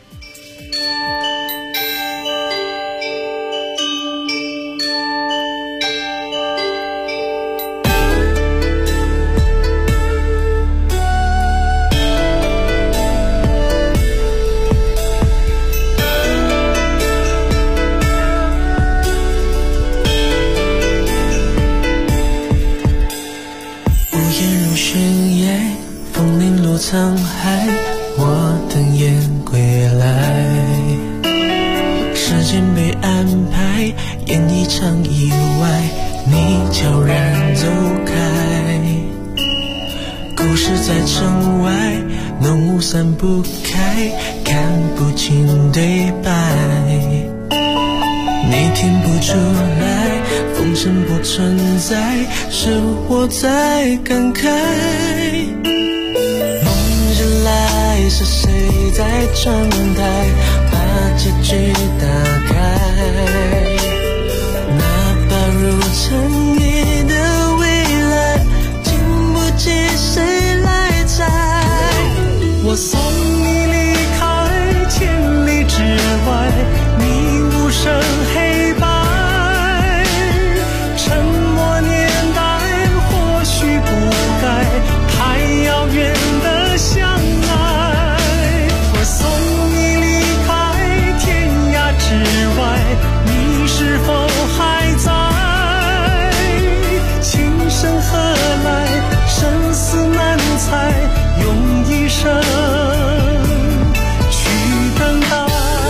沧海，我等雁归来。时间被安排，演一场意外，你悄然走开。故事在城外，浓雾散不开，看不清对白。你听不出来，风声不存在，是我在感慨。是谁在窗台把结局打开？那把如尘埃的未来，经不起谁来摘。我送你离开千里之外，你无声黑白，沉默年代或许不该，太遥远的相爱。送你离开天涯之外，你是否还在？情深何来，生死难猜，用一生去等待。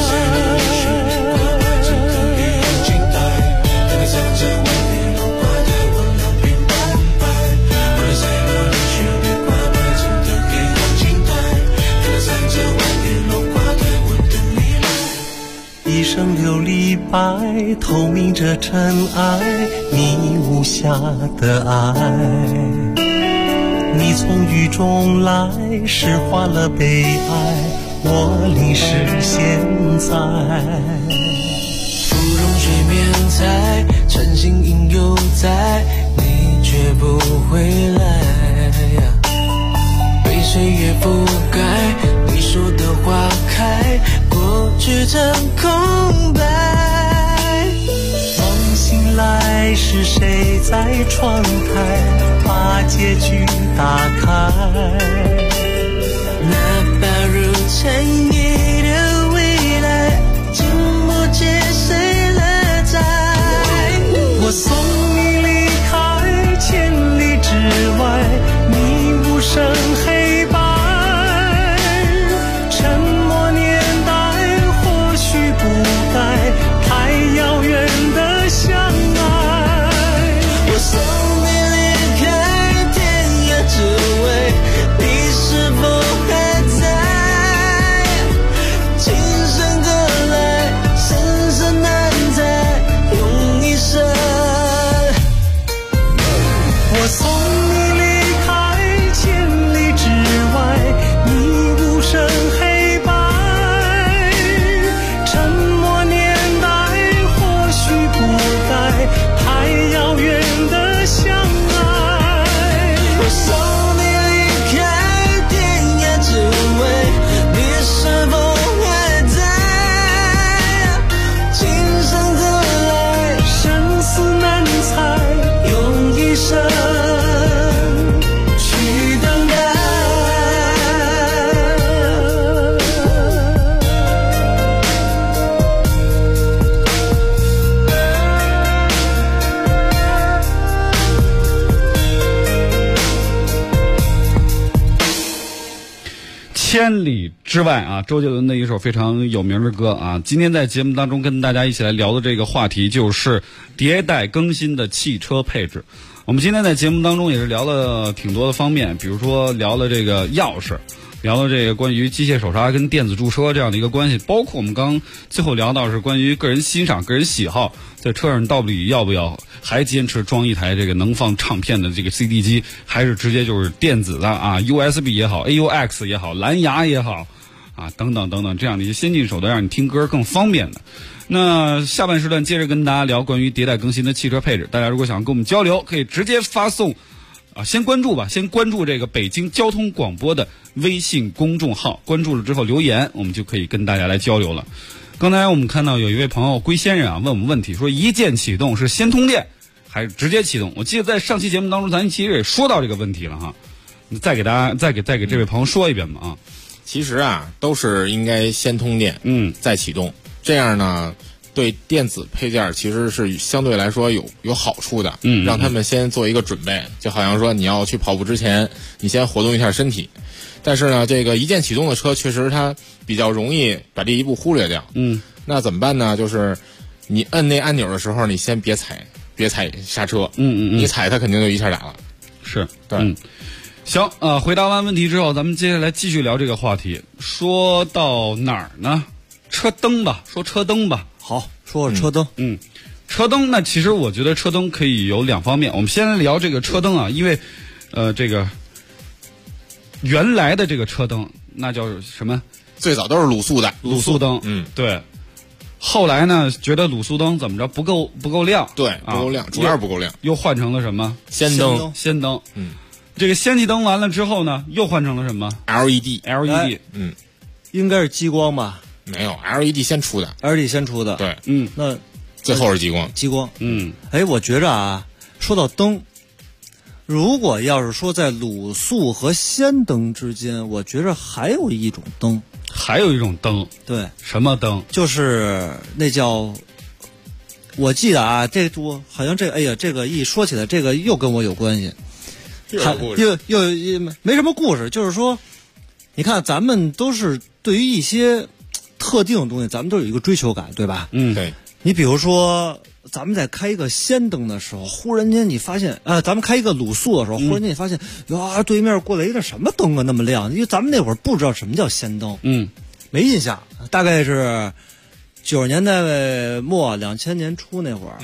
一生琉璃白，透明着尘埃，你无瑕的爱。你从雨中来，诗化了悲哀，我淋湿现在。芙蓉水面在，晨星影犹在，你却不回来。被岁月覆盖，你说的花开，过去成空白。梦醒来，是谁在窗台把结局打开？那把如尘埃的未来，经不起谁来摘。我送你离开千里之外，你无声黑白。沉默年代或许不该，太遥远的相爱。我送你离开天涯之外，你是否还在？情深何来，生死难猜，用一生。我送你离开千里之外，你无声黑白。沉默年代或许不该，太遥远的相爱。我送你离开天涯之外，你是否还在？情深何来，生死难猜，用一生去等待。 千里之外啊，周杰伦的一首非常有名的歌啊。今天在节目当中跟大家一起来聊的这个话题就是迭代更新的汽车配置。我们今天在节目当中也是聊了挺多的方面，比如说聊了这个钥匙，聊了这个关于机械手刹跟电子驻车这样的一个关系，包括我们刚最后聊到是关于个人欣赏、个人喜好，在车上到底要不要还坚持装一台这个能放唱片的这个 CD 机，还是直接就是电子的啊 USB 也好 AUX 也好蓝牙也好啊，等等等等这样的一些先进手段，让你听歌更方便的。那下半时段接着跟大家聊关于迭代更新的汽车配置，大家如果想跟我们交流，可以直接发送先关注这个北京交通广播的微信公众号，关注了之后留言，我们就可以跟大家来交流了。刚才我们看到有一位朋友龟先生问我们问题，说一键启动是先通电还是直接启动？我记得在上期节目当中咱其实也说到这个问题了哈，你再给这位朋友说一遍吧啊。 其实都是应该先通电再启动，这样呢对电子配件其实是相对来说有好处的，让他们先做一个准备，就好像说你要去跑步之前你先活动一下身体。但是呢这个一键启动的车确实它比较容易把这一步忽略掉，那怎么办呢？就是你摁那按钮的时候你先别踩刹车，你踩它肯定就一下打了。 是， 对。 行，回答完问题之后，咱们接下来继续聊这个话题。说到哪儿呢？车灯吧，说车灯吧。 好，说车灯。 车灯那其实我觉得车灯可以有两方面。我们先聊这个车灯啊，因为这个原来的这个车灯那叫什么？ 最早都是卤素的卤素灯。对。后来呢，觉得卤素灯怎么着不够亮？ 对，不够亮，主要是不够亮， 又换成了什么？ 氙灯。 氙灯。这个氙气灯完了之后呢，又换成了什么 ？LED。 应该是激光吧？ 没有 ，LED 先出的。 LED 先出的。 对。 那最后是激光。 激光。我觉着说到灯，如果要是说在卤素和氙灯之间，我觉着还有一种灯。对。 什么灯？ 就是那叫，我记得我好像这个一说起来，这个又跟我有关系。又没什么故事，就是说，你看咱们都是对于一些特定的东西，咱们都有一个追求感，对吧？ 对。 你比如说，咱们在开一个氙灯的时候，忽然间你发现，咱们开一个卤素的时候，忽然间你发现，对面过来一个什么灯那么亮？因为咱们那会儿不知道什么叫氙灯，没印象，大概是90年代末2000年初那会儿，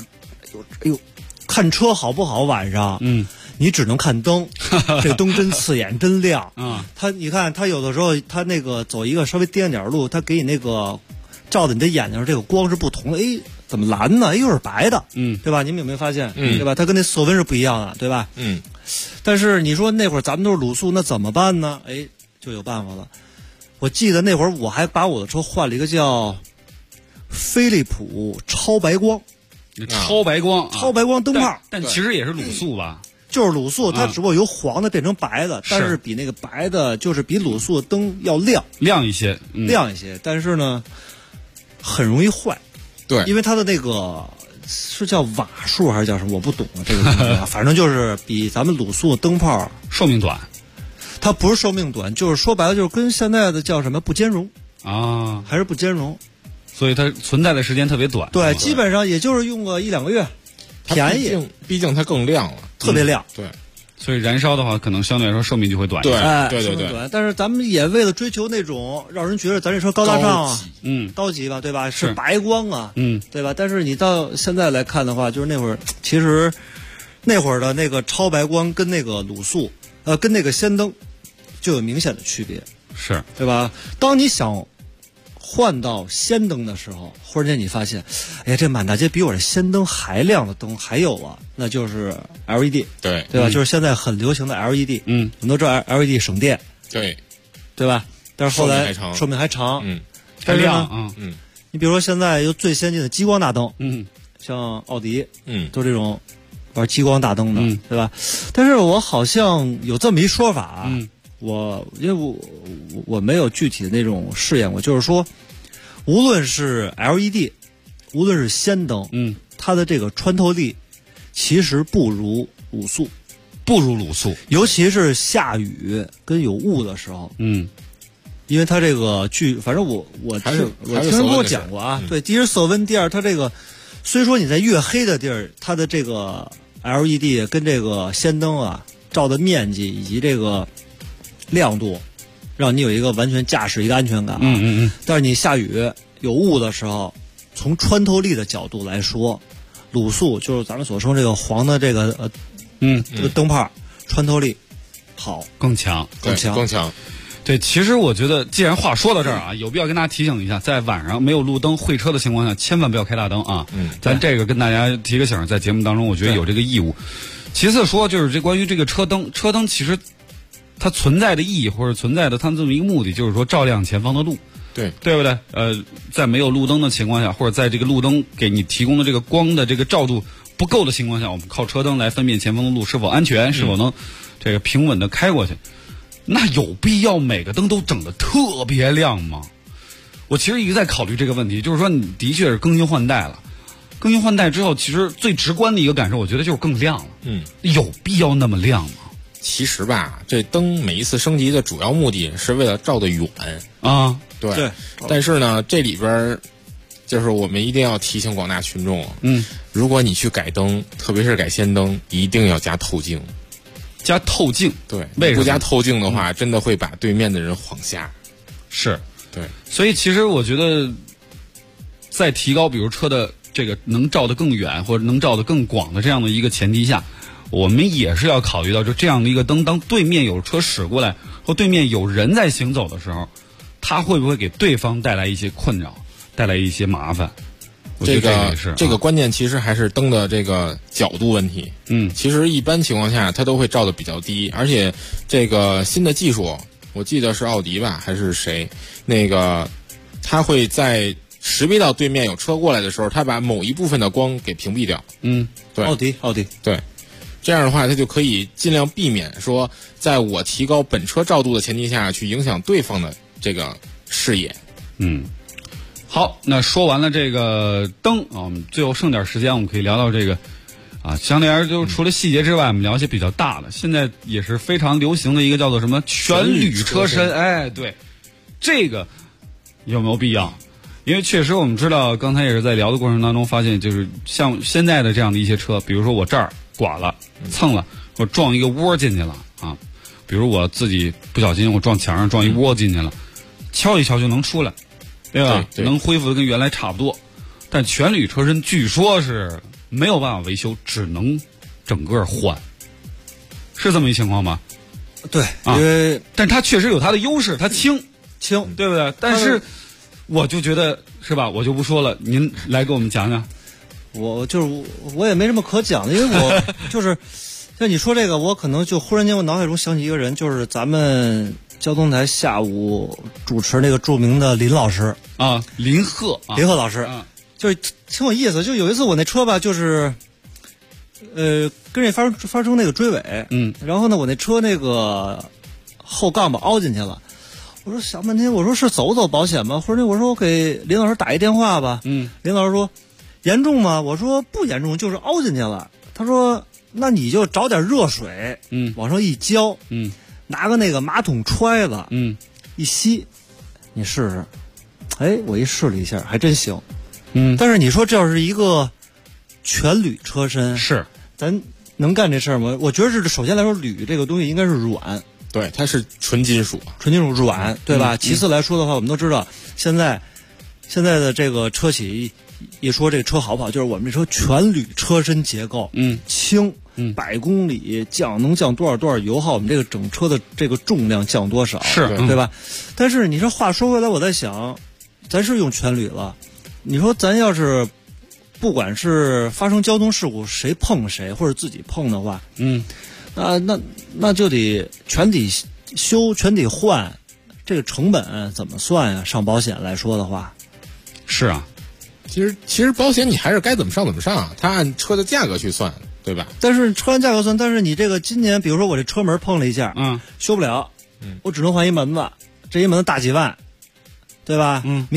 看车好不好？晚上，你只能看灯，这个灯真刺眼，真亮。你看他有的时候，他那个走一个稍微颠点路，他给你那个照在你的眼睛上，这个光是不同的。怎么蓝呢？又是白的，对吧？你们有没有发现？对吧？它跟那色温是不一样的，对吧？但是你说那会儿咱们都是卤素，那怎么办呢？就有办法了。我记得那会儿我还把我的车换了一个叫飞利浦超白光。 超白光灯泡，但其实也是卤素吧？ 就是卤素，它只不过由黄的变成白的，但是比那个白的，就是比卤素的灯要亮一些， 但是呢，很容易坏。 对， 因为它的那个是叫瓦数还是叫什么，我不懂这个东西反正就是比咱们卤素灯泡寿命短。 它不是寿命短，就是说白了就是跟现在的叫什么不兼容还是不兼容， 所以它存在的时间特别短。 对，基本上也就是用个1-2个月，便宜。 毕竟它更亮了， 特别亮。 对， 所以燃烧的话，可能相对来说寿命就会短。 对。 但是咱们也为了追求那种让人觉得咱这车高大上高级吧，对吧？是白光对吧？但是你到现在来看的话，就是那会儿其实那会儿的那个超白光跟那个卤素跟那个氙灯就有明显的区别， 是对吧？当你想换到氙灯的时候，忽然间你发现，这满大街比我这氙灯还亮的灯还有那就是 LED， 对吧？就是现在很流行的 LED， 很多知道 LED 省电，对吧？但是后来寿命还长， 还亮你比如说现在有最先进的激光大灯，像奥迪，都这种玩激光大灯的，对吧？但是我好像有这么一说法因为我没有具体的那种试验过，就是说，无论是 LED， 无论是氙灯，它的这个穿透力其实不如卤素，尤其是下雨跟有雾的时候，因为它这个反正我听人跟我讲过对，第一是色温，第二它这个虽说你在越黑的地儿，它的这个 LED 跟这个氙灯照的面积以及这个亮度，让你有一个完全驾驶一个安全感但是你下雨有雾的时候，从穿透力的角度来说，卤素就是咱们所说这个黄的这个这个灯泡穿透力好， 更强。 对，其实我觉得，既然话说到这儿啊，有必要跟大家提醒一下，在晚上没有路灯会车的情况下，千万不要开大灯啊。咱这个跟大家提个醒，在节目当中，我觉得有这个义务。其次说，就是关于这个车灯其实它存在的意义或者存在的它这么一个目的，就是说照亮前方的路。对不对？在没有路灯的情况下，或者在这个路灯给你提供的这个光的这个照度不够的情况下，我们靠车灯来分辨前方的路是否安全，是否能这个平稳的开过去。那有必要每个灯都整得特别亮吗？我其实一直在考虑这个问题，就是说你的确是更新换代了，更新换代之后，其实最直观的一个感受，我觉得就是更亮了。有必要那么亮吗？ 其实吧，这灯每一次升级的主要目的是为了照得远啊。 对，但是呢，这里边就是我们一定要提醒广大群众，如果你去改灯，特别是改氙灯，一定要加透镜。 加透镜， 对，不加透镜的话，真的会把对面的人晃瞎。 是， 对， 所以其实我觉得，在提高比如车的这个能照得更远或者能照得更广的这样的一个前提下，我们也是要考虑到，就这样的一个灯，当对面有车驶过来或对面有人在行走的时候，它会不会给对方带来一些困扰，带来一些麻烦？ 这个关键其实还是灯的这个角度问题。其实一般情况下它都会照得比较低，而且这个新的技术，我记得是奥迪吧还是谁，那个它会在识别到对面有车过来的时候，它把某一部分的光给屏蔽掉。对， 奥迪对。这样的话，它就可以尽量避免说，在我提高本车照度的前提下去影响对方的这个视野。 好，那说完了这个灯啊，我们最后剩点时间，我们可以聊到这个啊，相对而言，就除了细节之外，我们聊一些比较大的。现在也是非常流行的一个叫做什么全铝车身。哎，对，这个有没有必要？因为确实我们知道，刚才也是在聊的过程当中发现，就是像现在的这样的一些车，比如说我这儿剐了、蹭了，我撞一个窝进去了啊，比如我自己不小心我撞墙上撞一窝进去了，敲一敲就能出来。对吧？能恢复的跟原来差不多，但全铝车身据说是没有办法维修，只能整个换，是这么一情况吗？ 对，因为但它确实有它的优势，它轻，对不对？但是我就觉得是吧？我就不说了，您来给我们讲讲。 我也没什么可讲的，因为我就是像你说这个，我可能就忽然间我脑海中想起一个人，就是咱们交通台下午主持那个著名的林老师啊，林鹤老师，就是挺有意思。就有一次我那车吧，就是跟人发生那个追尾，然后呢，我那车那个后杠吧凹进去了。我说想半天，我说是走保险吗？或者我说我给林老师打一电话吧。林老师说严重吗？我说不严重，就是凹进去了。他说那你就找点热水，往上一浇，拿个那个马桶揣子，一吸，你试试。哎，我一试了一下，还真行。但是你说这要是一个全铝车身， 是咱能干这事儿吗？我觉得是首先来说，铝这个东西应该是软， 对，它是纯金属软，对吧？其次来说的话，我们都知道现在的这个车企一说这个车好不好，就是我们这车全铝车身结构，轻。100公里能降多少油耗，我们这个整车的这个重量降多少， 是对吧？但是你说话说回来，我在想，咱是用全铝了，你说咱要是不管是发生交通事故谁碰谁或者自己碰的话，那就得全体修全体换，这个成本怎么算呀？上保险来说的话， 是啊， 其实保险你还是该怎么上怎么上，它按车的价格去算。对吧？ 但是车按价格算，但是你这个今年，比如说我这车门碰了一下，修不了，我只能换一门子，这一门子大几万，对吧？